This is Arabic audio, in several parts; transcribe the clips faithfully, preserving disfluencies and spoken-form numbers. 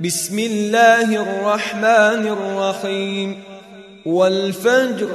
بسم الله الرحمن الرحيم والفجر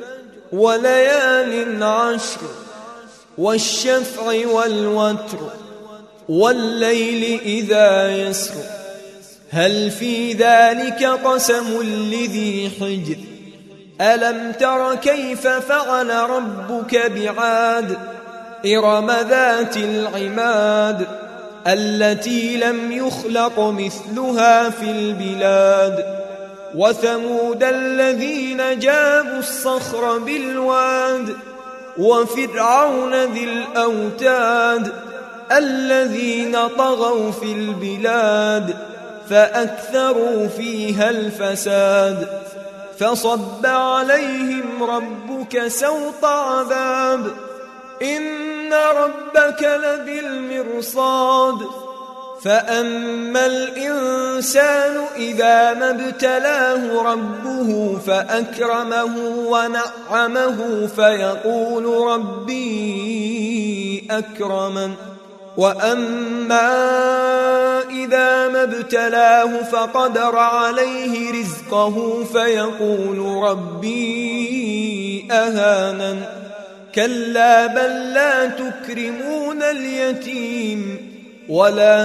وليال عشر والشفع والوتر والليل إذا يسر هل في ذلك قسم لذي حجر ألم تر كيف فعل ربك بعاد إرم ذات العماد التي لم يخلق مثلها في البلاد وثمود الذين جابوا الصخر بالواد وفرعون ذي الأوتاد الذين طغوا في البلاد فأكثروا فيها الفساد فصب عليهم ربك سوط عذاب إن ربك لبالمرصاد فأما الإنسان إذا ما ابتلاه ربه فأكرمه ونعمه فيقول ربي أكرمن وأما إذا ما ابتلاه فقدر عليه رزقه فيقول ربي أهانن كلا بل لا تكرمون اليتيم ولا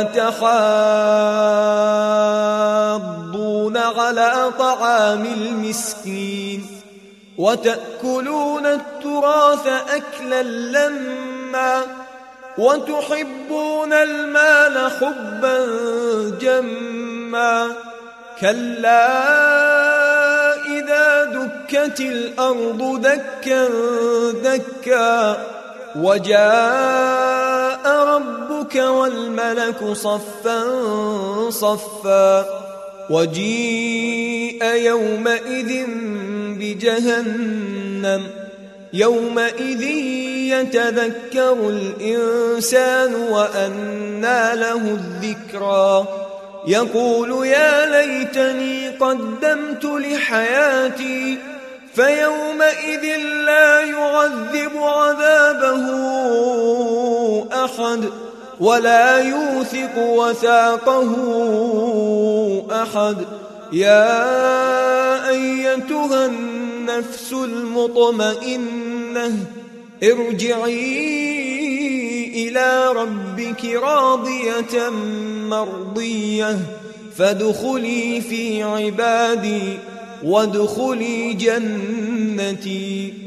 تحاضون على طعام المسكين وتأكلون التراث أكلا لما وتحبون المال حبا جما كلا إذا دكت الأرض دكا دكا وجاء ربك والملك صفا صفا وجيء يومئذ بجهنم يومئذ يتذكر الإنسان وأنى له الذكرى يقول يا ليتني قدمت لحياتي فيومئذ لا يعذب عذابه أحد ولا يوثق وثاقه أحد يا أيتها النفس المطمئنة ارجعي إلى ربك راضية مرضية فادخلي في عبادي وادخلي جنتي.